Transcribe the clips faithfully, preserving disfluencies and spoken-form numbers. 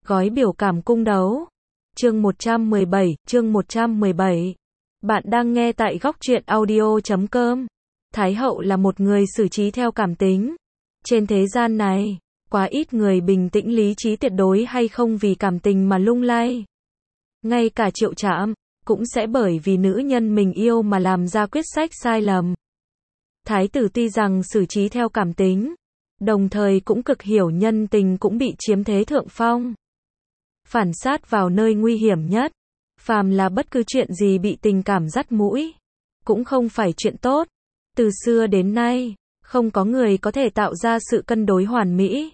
Gói biểu cảm cung đấu. Chương một trăm mười bảy, chương một trăm mười bảy. Bạn đang nghe tại góc truyện audio chấm com. Thái hậu là một người xử trí theo cảm tính. Trên thế gian này, quá ít người bình tĩnh lý trí tuyệt đối hay không vì cảm tình mà lung lay. Ngay cả Triệu Trạm, cũng sẽ bởi vì nữ nhân mình yêu mà làm ra quyết sách sai lầm. Thái tử tuy rằng xử trí theo cảm tính, đồng thời cũng cực hiểu nhân tình cũng bị chiếm thế thượng phong. Phản sát vào nơi nguy hiểm nhất. Phàm là bất cứ chuyện gì bị tình cảm dắt mũi, cũng không phải chuyện tốt. Từ xưa đến nay, không có người có thể tạo ra sự cân đối hoàn mỹ.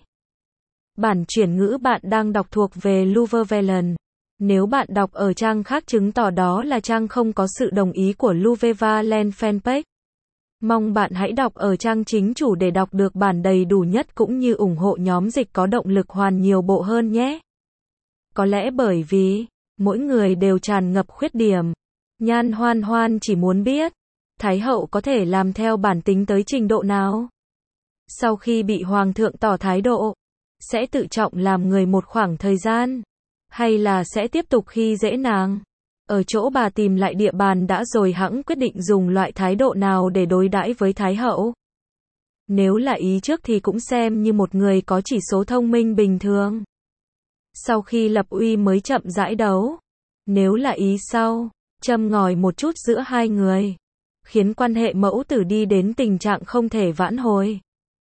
Bản chuyển ngữ bạn đang đọc thuộc về Luvevelen. Nếu bạn đọc ở trang khác chứng tỏ đó là trang không có sự đồng ý của Luvevelen fanpage. Mong bạn hãy đọc ở trang chính chủ để đọc được bản đầy đủ nhất cũng như ủng hộ nhóm dịch có động lực hoàn nhiều bộ hơn nhé. Có lẽ bởi vì, mỗi người đều tràn ngập khuyết điểm. Nhan Hoan Hoan chỉ muốn biết, Thái hậu có thể làm theo bản tính tới trình độ nào? Sau khi bị Hoàng thượng tỏ thái độ, sẽ tự trọng làm người một khoảng thời gian, hay là sẽ tiếp tục khi dễ nàng? Ở chỗ bà tìm lại địa bàn đã rồi hẵng quyết định dùng loại thái độ nào để đối đãi với Thái hậu. Nếu là ý trước thì cũng xem như một người có chỉ số thông minh bình thường. Sau khi lập uy mới chậm rãi đấu. Nếu là ý sau, châm ngòi một chút giữa hai người, khiến quan hệ mẫu tử đi đến tình trạng không thể vãn hồi.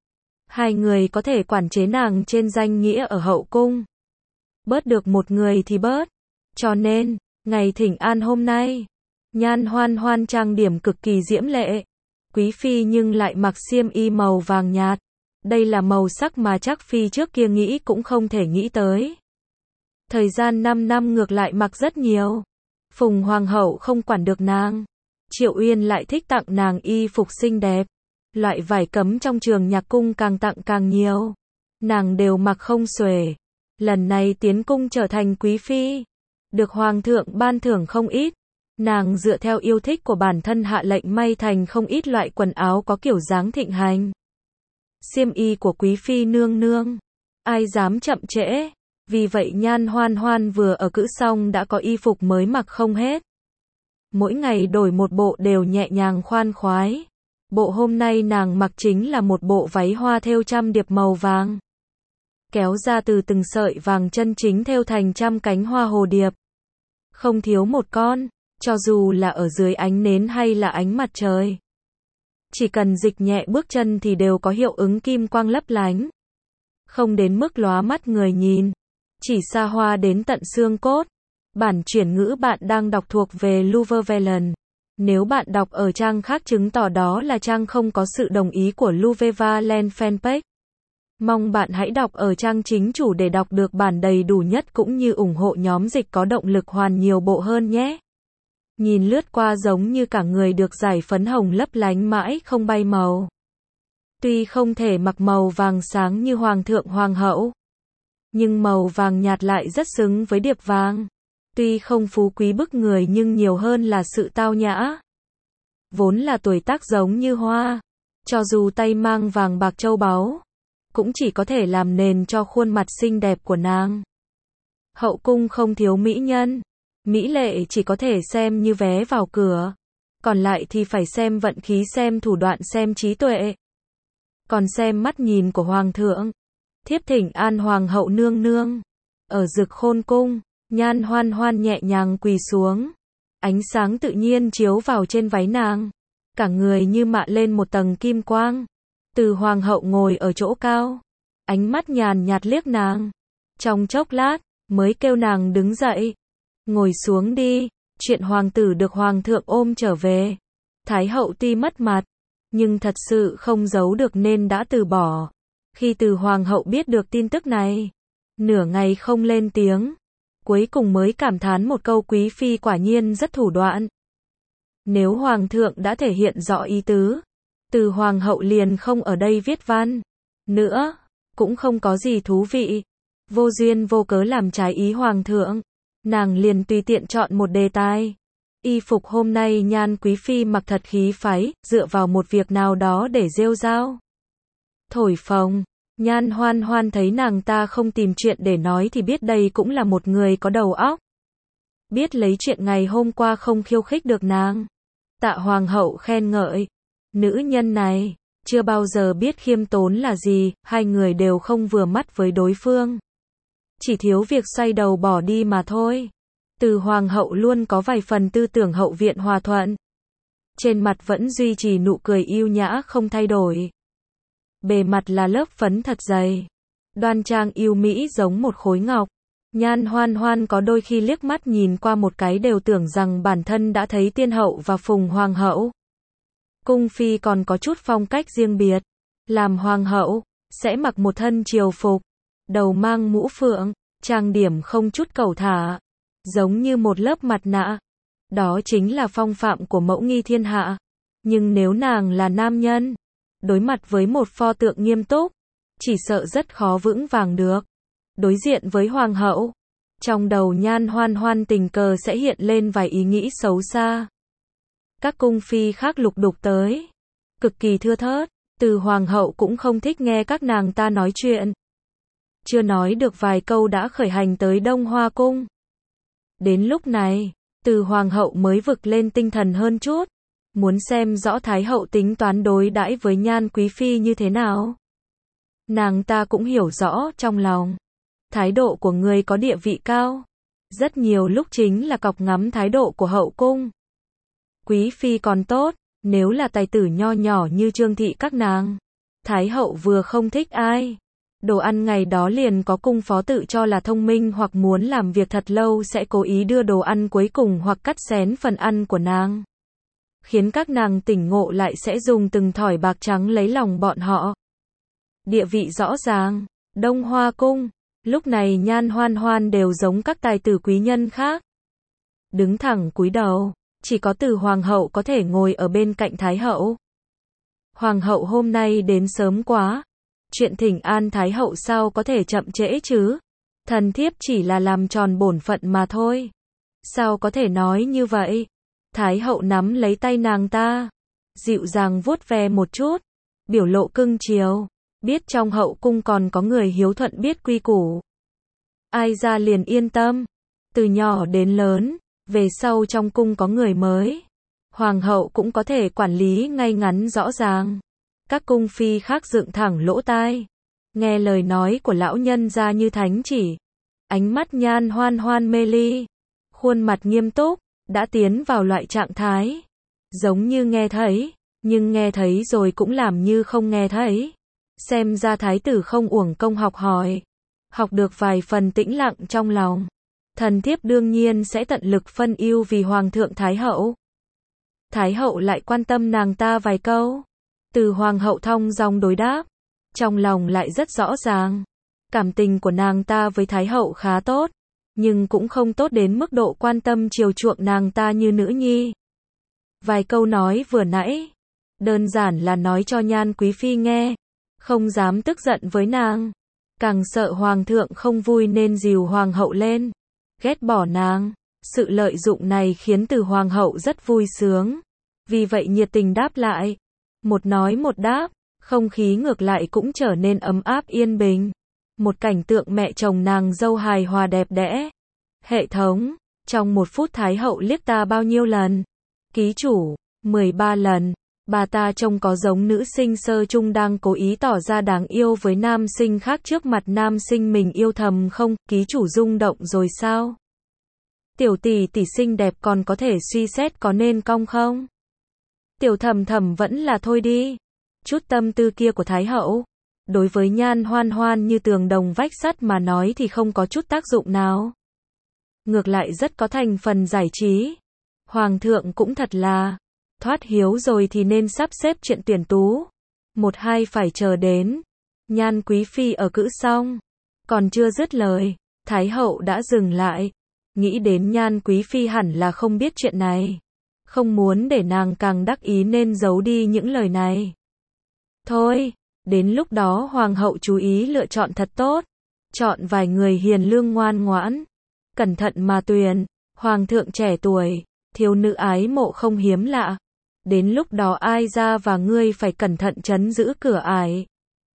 Hai người có thể quản chế nàng trên danh nghĩa ở hậu cung. Bớt được một người thì bớt. Cho nên, ngày thỉnh an hôm nay, Nhan Hoan Hoan trang điểm cực kỳ diễm lệ. Quý phi nhưng lại mặc xiêm y màu vàng nhạt. Đây là màu sắc mà chắc phi trước kia nghĩ cũng không thể nghĩ tới. Thời gian năm năm ngược lại mặc rất nhiều. Phùng hoàng hậu không quản được nàng. Triệu Uyên lại thích tặng nàng y phục xinh đẹp. Loại vải cấm trong trường nhạc cung càng tặng càng nhiều. Nàng đều mặc không xuể. Lần này tiến cung trở thành quý phi, được hoàng thượng ban thưởng không ít. Nàng dựa theo yêu thích của bản thân hạ lệnh may thành không ít loại quần áo có kiểu dáng thịnh hành. Xiêm y của quý phi nương nương, ai dám chậm trễ. Vì vậy Nhan Hoan Hoan vừa ở cữ xong đã có y phục mới mặc không hết. Mỗi ngày đổi một bộ đều nhẹ nhàng khoan khoái. Bộ hôm nay nàng mặc chính là một bộ váy hoa thêu trăm điệp màu vàng. Kéo ra từ từng sợi vàng chân chính thêu thành trăm cánh hoa hồ điệp. Không thiếu một con, cho dù là ở dưới ánh nến hay là ánh mặt trời. Chỉ cần dịch nhẹ bước chân thì đều có hiệu ứng kim quang lấp lánh. Không đến mức lóa mắt người nhìn. Chỉ xa hoa đến tận xương cốt. Bản chuyển ngữ bạn đang đọc thuộc về Luvevelen. Nếu bạn đọc ở trang khác chứng tỏ đó là trang không có sự đồng ý của Luvevelen fanpage. Mong bạn hãy đọc ở trang chính chủ để đọc được bản đầy đủ nhất cũng như ủng hộ nhóm dịch có động lực hoàn nhiều bộ hơn nhé. Nhìn lướt qua giống như cả người được dải phấn hồng lấp lánh mãi không bay màu. Tuy không thể mặc màu vàng sáng như hoàng thượng hoàng hậu, nhưng màu vàng nhạt lại rất xứng với điệp vàng. Tuy không phú quý bức người nhưng nhiều hơn là sự tao nhã. Vốn là tuổi tác giống như hoa, cho dù tay mang vàng bạc châu báu, cũng chỉ có thể làm nền cho khuôn mặt xinh đẹp của nàng. Hậu cung không thiếu mỹ nhân. Mỹ lệ chỉ có thể xem như vé vào cửa. Còn lại thì phải xem vận khí, xem thủ đoạn, xem trí tuệ. Còn xem mắt nhìn của hoàng thượng. Thiếp thỉnh an hoàng hậu nương nương. Ở Dực Khôn cung, Nhan Hoan Hoan nhẹ nhàng quỳ xuống. Ánh sáng tự nhiên chiếu vào trên váy nàng. Cả người như mạ lên một tầng kim quang. Từ hoàng hậu ngồi ở chỗ cao, ánh mắt nhàn nhạt liếc nàng. Trong chốc lát, mới kêu nàng đứng dậy. Ngồi xuống đi, chuyện hoàng tử được hoàng thượng ôm trở về. Thái hậu tuy mất mặt, nhưng thật sự không giấu được nên đã từ bỏ. Khi từ hoàng hậu biết được tin tức này, nửa ngày không lên tiếng. Cuối cùng mới cảm thán một câu quý phi quả nhiên rất thủ đoạn. Nếu hoàng thượng đã thể hiện rõ ý tứ, từ hoàng hậu liền không ở đây viết văn nữa, cũng không có gì thú vị. Vô duyên vô cớ làm trái ý hoàng thượng, nàng liền tùy tiện chọn một đề tài. Y phục hôm nay Nhan quý phi mặc thật khí phái, dựa vào một việc nào đó để rêu rao, thổi phồng. Nhan Hoan Hoan thấy nàng ta không tìm chuyện để nói thì biết đây cũng là một người có đầu óc. Biết lấy chuyện ngày hôm qua không khiêu khích được nàng. Tạ Hoàng hậu khen ngợi. Nữ nhân này, chưa bao giờ biết khiêm tốn là gì, hai người đều không vừa mắt với đối phương. Chỉ thiếu việc xoay đầu bỏ đi mà thôi. Từ Hoàng hậu luôn có vài phần tư tưởng hậu viện hòa thuận. Trên mặt vẫn duy trì nụ cười yêu nhã không thay đổi. Bề mặt là lớp phấn thật dày. Đoan trang yêu mỹ giống một khối ngọc. Nhan Hoan Hoan có đôi khi liếc mắt nhìn qua một cái đều tưởng rằng bản thân đã thấy tiên hậu và phùng hoàng hậu. Cung phi còn có chút phong cách riêng biệt. Làm hoàng hậu, sẽ mặc một thân triều phục. Đầu mang mũ phượng, trang điểm không chút cẩu thả. Giống như một lớp mặt nạ. Đó chính là phong phạm của mẫu nghi thiên hạ. Nhưng nếu nàng là nam nhân, đối mặt với một pho tượng nghiêm túc, chỉ sợ rất khó vững vàng được. Đối diện với hoàng hậu, trong đầu Nhan Hoan Hoan tình cờ sẽ hiện lên vài ý nghĩ xấu xa. Các cung phi khác lục đục tới, cực kỳ thưa thớt, từ hoàng hậu cũng không thích nghe các nàng ta nói chuyện. Chưa nói được vài câu đã khởi hành tới Đông Hoa cung. Đến lúc này, từ hoàng hậu mới vực lên tinh thần hơn chút, muốn xem rõ thái hậu tính toán đối đãi với Nhan quý phi như thế nào. Nàng ta cũng hiểu rõ trong lòng, thái độ của người có địa vị cao, rất nhiều lúc chính là cọc ngắm thái độ của hậu cung. Quý phi còn tốt, nếu là tài tử nho nhỏ như Trương thị các nàng, thái hậu vừa không thích ai, đồ ăn ngày đó liền có cung phó tự cho là thông minh hoặc muốn làm việc thật lâu sẽ cố ý đưa đồ ăn cuối cùng hoặc cắt xén phần ăn của nàng, khiến các nàng tỉnh ngộ lại sẽ dùng từng thỏi bạc trắng lấy lòng bọn họ. Địa vị rõ ràng, Đông Hoa cung, lúc này Nhan Hoan Hoan đều giống các tài tử quý nhân khác. Đứng thẳng cúi đầu, chỉ có từ hoàng hậu có thể ngồi ở bên cạnh thái hậu. Hoàng hậu hôm nay đến sớm quá. Chuyện thỉnh an thái hậu sao có thể chậm trễ chứ? Thần thiếp chỉ là làm tròn bổn phận mà thôi. Sao có thể nói như vậy? Thái hậu nắm lấy tay nàng ta, dịu dàng vuốt ve một chút, biểu lộ cưng chiều, biết trong hậu cung còn có người hiếu thuận biết quy củ. Ai ra liền yên tâm, từ nhỏ đến lớn, về sau trong cung có người mới, hoàng hậu cũng có thể quản lý ngay ngắn rõ ràng. Các cung phi khác dựng thẳng lỗ tai, nghe lời nói của lão nhân ra như thánh chỉ. Ánh mắt Nhan Hoan Hoan mê ly, khuôn mặt nghiêm túc, đã tiến vào loại trạng thái, giống như nghe thấy, nhưng nghe thấy rồi cũng làm như không nghe thấy. Xem ra thái tử không uổng công học hỏi, học được vài phần tĩnh lặng trong lòng. Thần thiếp đương nhiên sẽ tận lực phân ưu vì hoàng thượng thái hậu. Thái hậu lại quan tâm nàng ta vài câu. Từ hoàng hậu thong dong đối đáp, trong lòng lại rất rõ ràng. Cảm tình của nàng ta với thái hậu khá tốt, nhưng cũng không tốt đến mức độ quan tâm chiều chuộng nàng ta như nữ nhi. Vài câu nói vừa nãy, đơn giản là nói cho Nhan quý phi nghe, không dám tức giận với nàng, càng sợ hoàng thượng không vui nên dìu hoàng hậu lên, ghét bỏ nàng. Sự lợi dụng này khiến từ hoàng hậu rất vui sướng, vì vậy nhiệt tình đáp lại. Một nói một đáp, không khí ngược lại cũng trở nên ấm áp yên bình. Một cảnh tượng mẹ chồng nàng dâu hài hòa đẹp đẽ. Hệ thống, trong một phút thái hậu liếc ta bao nhiêu lần? Ký chủ, mười ba lần. Bà ta trông có giống nữ sinh sơ chung đang cố ý tỏ ra đáng yêu với nam sinh khác trước mặt nam sinh mình yêu thầm không? Ký chủ rung động rồi sao? Tiểu tỷ tỷ xinh đẹp còn có thể suy xét có nên cong không? Tiểu thầm thầm vẫn là thôi đi. Chút tâm tư kia của thái hậu, đối với Nhan Hoan Hoan như tường đồng vách sắt mà nói thì không có chút tác dụng nào. Ngược lại rất có thành phần giải trí. Hoàng thượng cũng thật là, thoát hiếu rồi thì nên sắp xếp chuyện tuyển tú. Một hai phải chờ đến. Nhan quý phi ở cữ xong, còn chưa dứt lời, thái hậu đã dừng lại. Nghĩ đến Nhan quý phi hẳn là không biết chuyện này, không muốn để nàng càng đắc ý nên giấu đi những lời này. Thôi, đến lúc đó hoàng hậu chú ý lựa chọn thật tốt, chọn vài người hiền lương ngoan ngoãn, cẩn thận mà tuyển. Hoàng thượng trẻ tuổi, thiếu nữ ái mộ không hiếm lạ. Đến lúc đó ai ra và ngươi phải cẩn thận trấn giữ cửa ải.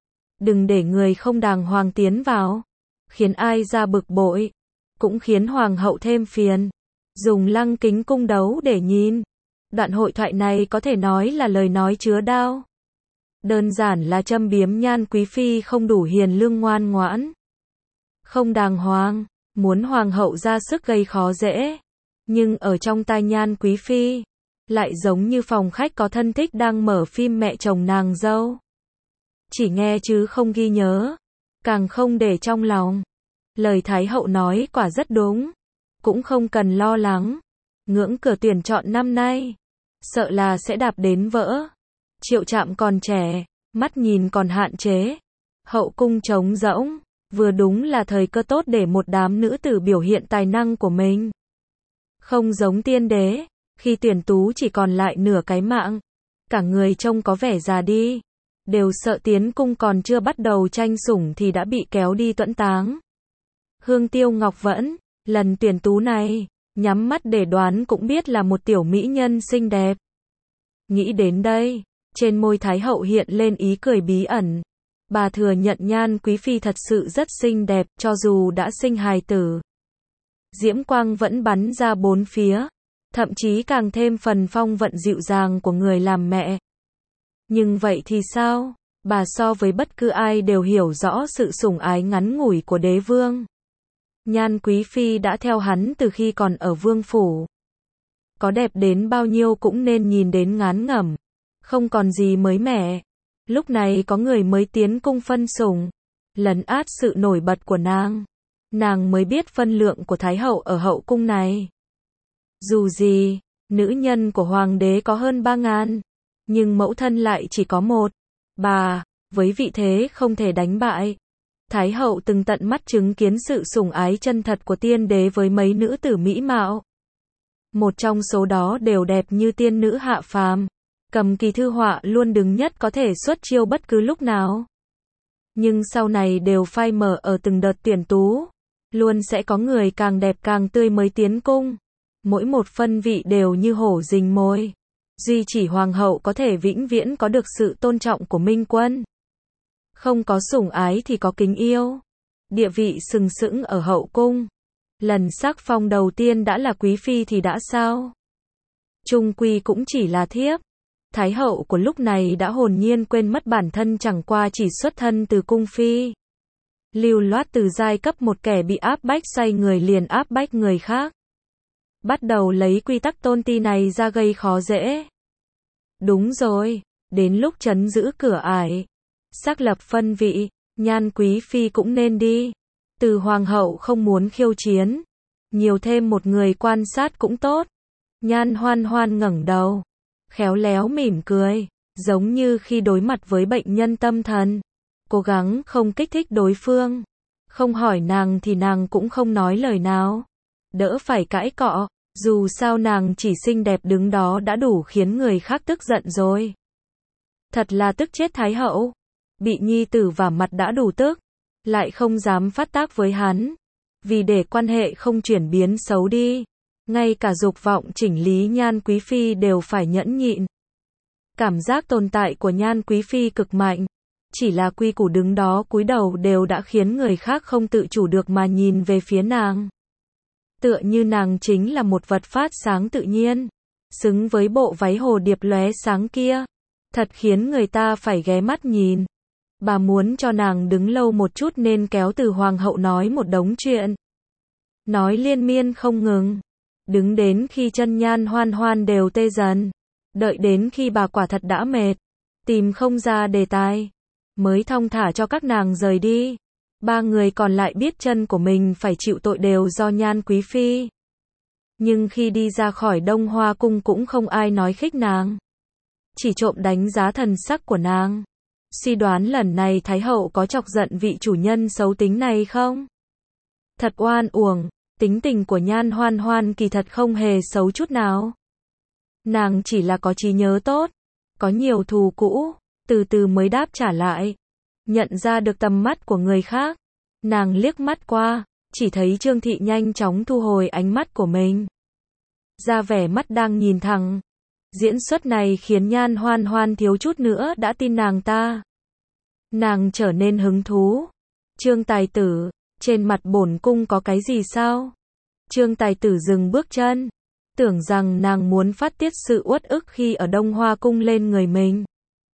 đừng để người không đàng hoàng tiến vào, khiến ai ra bực bội, cũng khiến hoàng hậu thêm phiền. Dùng lăng kính cung đấu để nhìn. Đoạn hội thoại này có thể nói là lời nói chứa đao. Đơn giản là châm biếm Nhan Quý Phi không đủ hiền lương ngoan ngoãn, không đàng hoàng, muốn hoàng hậu ra sức gây khó dễ. Nhưng ở trong tai Nhan Quý Phi, lại giống như phòng khách có thân thích đang mở phim mẹ chồng nàng dâu. Chỉ nghe chứ không ghi nhớ, càng không để trong lòng. Lời Thái hậu nói quả rất đúng, cũng không cần lo lắng. Ngưỡng cửa tuyển chọn năm nay, sợ là sẽ đạp đến vỡ. Triệu Trạm còn trẻ, mắt nhìn còn hạn chế. Hậu cung trống rỗng, vừa đúng là thời cơ tốt để một đám nữ tử biểu hiện tài năng của mình. Không giống tiên đế, khi tuyển tú chỉ còn lại nửa cái mạng, cả người trông có vẻ già đi, đều sợ tiến cung còn chưa bắt đầu tranh sủng thì đã bị kéo đi tuẫn táng. Hương Tiêu Ngọc Vẫn, lần tuyển tú này, nhắm mắt để đoán cũng biết là một tiểu mỹ nhân xinh đẹp. Nghĩ đến đây, trên môi Thái hậu hiện lên ý cười bí ẩn. Bà thừa nhận Nhan Quý Phi thật sự rất xinh đẹp, cho dù đã sinh hài tử. Diễm quang vẫn bắn ra bốn phía, thậm chí càng thêm phần phong vận dịu dàng của người làm mẹ. Nhưng vậy thì sao? Bà so với bất cứ ai đều hiểu rõ sự sủng ái ngắn ngủi của đế vương. Nhan Quý Phi đã theo hắn từ khi còn ở vương phủ. Có đẹp đến bao nhiêu cũng nên nhìn đến ngán ngẩm, không còn gì mới mẻ. Lúc này có người mới tiến cung phân sủng, lấn át sự nổi bật của nàng. Nàng mới biết phân lượng của Thái hậu ở hậu cung này. Dù gì, nữ nhân của hoàng đế có hơn ba ngàn, nhưng mẫu thân lại chỉ có một. Bà, với vị thế không thể đánh bại. Thái hậu từng tận mắt chứng kiến sự sủng ái chân thật của tiên đế với mấy nữ tử mỹ mạo. Một trong số đó đều đẹp như tiên nữ hạ phàm, cầm kỳ thư họa luôn đứng nhất có thể xuất chiêu bất cứ lúc nào. Nhưng sau này đều phai mờ ở từng đợt tuyển tú, luôn sẽ có người càng đẹp càng tươi mới tiến cung. Mỗi một phân vị đều như hổ rình mồi. Duy chỉ hoàng hậu có thể vĩnh viễn có được sự tôn trọng của minh quân. Không có sủng ái thì có kính yêu. Địa vị sừng sững ở hậu cung. Lần sắc phong đầu tiên đã là quý phi thì đã sao? Chung quy cũng chỉ là thiếp. Thái hậu của lúc này đã hồn nhiên quên mất bản thân chẳng qua chỉ xuất thân từ cung phi. Lưu loát từ giai cấp một kẻ bị áp bách xoay người liền áp bách người khác. Bắt đầu lấy quy tắc tôn ti này ra gây khó dễ. Đúng rồi, đến lúc trấn giữ cửa ải, xác lập phân vị, Nhan Quý Phi cũng nên đi. Từ hoàng hậu không muốn khiêu chiến, nhiều thêm một người quan sát cũng tốt. Nhan Hoan Hoan ngẩng đầu, khéo léo mỉm cười, giống như khi đối mặt với bệnh nhân tâm thần, cố gắng không kích thích đối phương. Không hỏi nàng thì nàng cũng không nói lời nào, đỡ phải cãi cọ. Dù sao nàng chỉ xinh đẹp đứng đó đã đủ khiến người khác tức giận rồi. Thật là tức chết Thái hậu. Bị nhi tử vả mặt đã đủ tức, lại không dám phát tác với hắn. Vì để quan hệ không chuyển biến xấu đi, ngay cả dục vọng chỉnh lý Nhan Quý Phi đều phải nhẫn nhịn. Cảm giác tồn tại của Nhan Quý Phi cực mạnh. Chỉ là quy củ đứng đó cúi đầu đều đã khiến người khác không tự chủ được mà nhìn về phía nàng. Tựa như nàng chính là một vật phát sáng tự nhiên, xứng với bộ váy hồ điệp lóe sáng kia. Thật khiến người ta phải ghé mắt nhìn. Bà muốn cho nàng đứng lâu một chút nên kéo từ hoàng hậu nói một đống chuyện. Nói liên miên không ngừng. Đứng đến khi chân Nhan Hoan Hoan đều tê dần. Đợi đến khi bà quả thật đã mệt, tìm không ra đề tài, mới thong thả cho các nàng rời đi. Ba người còn lại biết chân của mình phải chịu tội đều do Nhan Quý Phi. Nhưng khi đi ra khỏi Đông Hoa Cung cũng không ai nói khích nàng. Chỉ trộm đánh giá thần sắc của nàng. Suy đoán lần này Thái hậu có chọc giận vị chủ nhân xấu tính này không? Thật oan uổng, tính tình của Nhan Hoan Hoan kỳ thật không hề xấu chút nào. Nàng chỉ là có trí nhớ tốt, có nhiều thù cũ, từ từ mới đáp trả lại. Nhận ra được tầm mắt của người khác, nàng liếc mắt qua, chỉ thấy Trương Thị nhanh chóng thu hồi ánh mắt của mình. Ra vẻ mắt đang nhìn thẳng. Diễn xuất này khiến Nhan Hoan Hoan thiếu chút nữa đã tin nàng ta. Nàng trở nên hứng thú. Trương Tài Tử, trên mặt bổn cung có cái gì sao? Trương Tài Tử dừng bước chân, tưởng rằng nàng muốn phát tiết sự uất ức khi ở Đông Hoa cung lên người mình.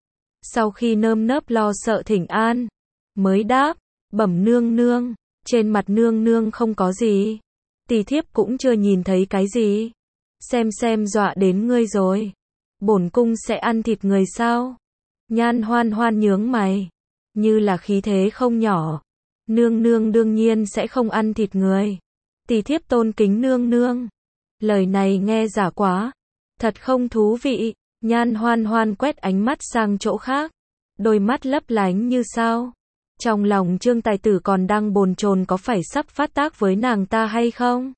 Sau khi nơm nớp lo sợ thỉnh an, mới đáp, bẩm nương nương, trên mặt nương nương không có gì. Tỳ thiếp cũng chưa nhìn thấy cái gì. Xem xem dọa đến ngươi rồi. Bổn cung sẽ ăn thịt người sao? Nhan Hoan Hoan nhướng mày, như là khí thế không nhỏ. Nương nương đương nhiên sẽ không ăn thịt người. Tỳ thiếp tôn kính nương nương. Lời này nghe giả quá, thật không thú vị. Nhan Hoan Hoan quét ánh mắt sang chỗ khác, đôi mắt lấp lánh như sao. Trong lòng Trương Tài Tử còn đang bồn chồn có phải sắp phát tác với nàng ta hay không.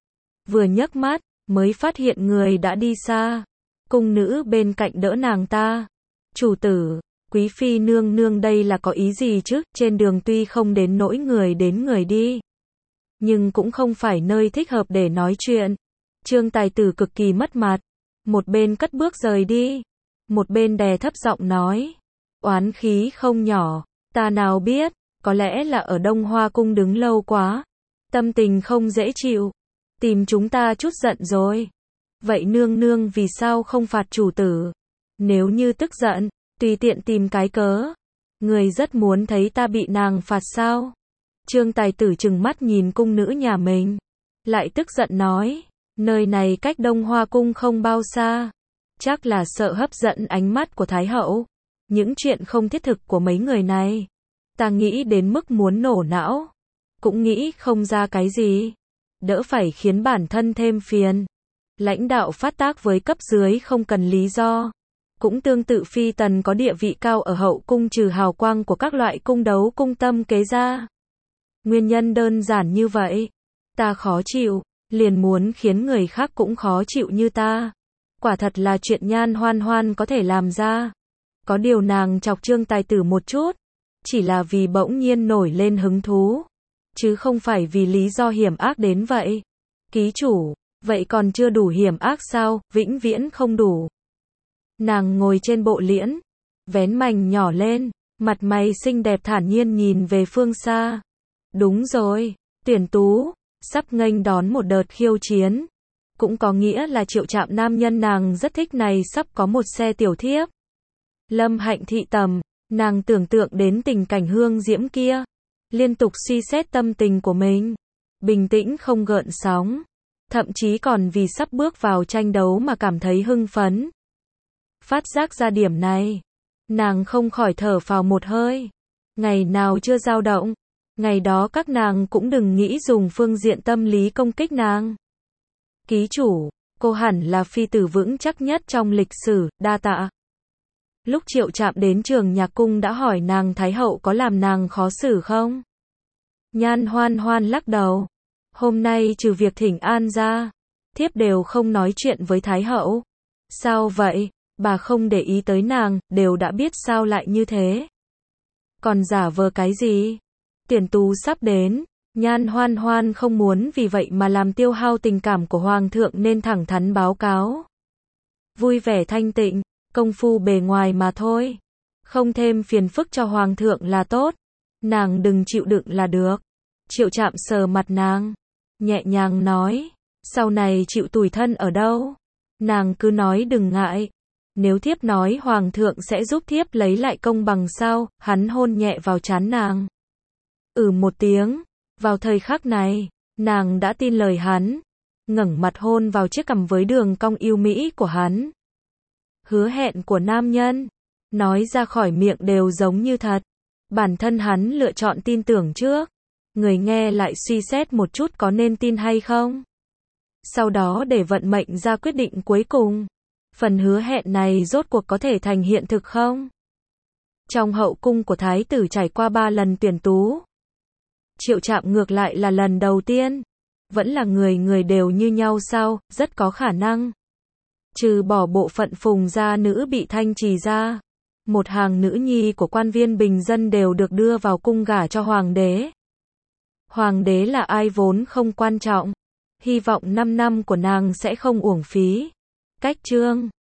Vừa nhấc mắt, mới phát hiện người đã đi xa. Cung nữ bên cạnh đỡ nàng ta. Chủ tử, quý phi nương nương đây là có ý gì chứ? Trên đường tuy không đến nỗi người đến người đi, nhưng cũng không phải nơi thích hợp để nói chuyện. Trương Tài Tử cực kỳ mất mặt, một bên cất bước rời đi, một bên đè thấp giọng nói, oán khí không nhỏ, ta nào biết, có lẽ là ở Đông Hoa cung đứng lâu quá, tâm tình không dễ chịu, tìm chúng ta chút giận rồi. Vậy nương nương vì sao không phạt chủ tử? Nếu như tức giận, tùy tiện tìm cái cớ. Người rất muốn thấy ta bị nàng phạt sao? Trương Tài Tử trừng mắt nhìn cung nữ nhà mình, lại tức giận nói, nơi này cách Đông Hoa cung không bao xa, chắc là sợ hấp dẫn ánh mắt của Thái hậu. Những chuyện không thiết thực của mấy người này, ta nghĩ đến mức muốn nổ não, cũng nghĩ không ra cái gì, đỡ phải khiến bản thân thêm phiền. Lãnh đạo phát tác với cấp dưới không cần lý do. Cũng tương tự phi tần có địa vị cao ở hậu cung trừ hào quang của các loại cung đấu cung tâm kế ra. Nguyên nhân đơn giản như vậy. Ta khó chịu, liền muốn khiến người khác cũng khó chịu như ta. Quả thật là chuyện Nhan Hoan Hoan có thể làm ra. Có điều nàng chọc Trương Tài Tử một chút, chỉ là vì bỗng nhiên nổi lên hứng thú, chứ không phải vì lý do hiểm ác đến vậy. Ký chủ, vậy còn chưa đủ hiểm ác sao? Vĩnh viễn không đủ. Nàng ngồi trên bộ liễn, vén mành nhỏ lên, mặt mày xinh đẹp thản nhiên nhìn về phương xa. Đúng rồi, Tuyển Tú sắp nghênh đón một đợt khiêu chiến, cũng có nghĩa là Triệu Trạm nam nhân nàng rất thích này sắp có một xe tiểu thiếp. Lâm Hạnh thị tầm, nàng tưởng tượng đến tình cảnh hương diễm kia, liên tục suy xét tâm tình của mình, bình tĩnh không gợn sóng, thậm chí còn vì sắp bước vào tranh đấu mà cảm thấy hưng phấn. Phát giác ra điểm này, nàng không khỏi thở phào một hơi. Ngày nào chưa dao động, ngày đó các nàng cũng đừng nghĩ dùng phương diện tâm lý công kích nàng. Ký chủ, cô hẳn là phi tử vững chắc nhất trong lịch sử, đa tạ. Lúc Triệu Trạm đến Trường Nhạc Cung đã hỏi nàng Thái hậu có làm nàng khó xử không? Nhan Hoan Hoan lắc đầu. Hôm nay trừ việc thỉnh an ra, thiếp đều không nói chuyện với Thái hậu. Sao vậy? Bà không để ý tới nàng, đều đã biết sao lại như thế. Còn giả vờ cái gì? Tuyển Tú sắp đến, Nhan Hoan Hoan không muốn vì vậy mà làm tiêu hao tình cảm của Hoàng thượng nên thẳng thắn báo cáo. Vui vẻ thanh tịnh, công phu bề ngoài mà thôi. Không thêm phiền phức cho Hoàng thượng là tốt. Nàng đừng chịu đựng là được. Triệu Trạm sờ mặt nàng, nhẹ nhàng nói, sau này chịu tủi thân ở đâu? Nàng cứ nói đừng ngại. Nếu thiếp nói Hoàng thượng sẽ giúp thiếp lấy lại công bằng sao? Hắn hôn nhẹ vào trán nàng. Ừ một tiếng. Vào thời khắc này, nàng đã tin lời hắn, ngẩng mặt hôn vào chiếc cằm với đường cong yêu mỹ của hắn. Hứa hẹn của nam nhân, nói ra khỏi miệng đều giống như thật. Bản thân hắn lựa chọn tin tưởng trước, người nghe lại suy xét một chút có nên tin hay không. Sau đó để vận mệnh ra quyết định cuối cùng. Phần hứa hẹn này rốt cuộc có thể thành hiện thực không? Trong hậu cung của Thái tử trải qua ba lần tuyển tú. Triệu Trạm ngược lại là lần đầu tiên. Vẫn là người người đều như nhau sao? Rất có khả năng. Trừ bỏ bộ phận phùng gia nữ bị thanh trì ra, một hàng nữ nhi của quan viên bình dân đều được đưa vào cung gả cho hoàng đế. Hoàng đế là ai vốn không quan trọng. Hy vọng năm năm của nàng sẽ không uổng phí. Cách chương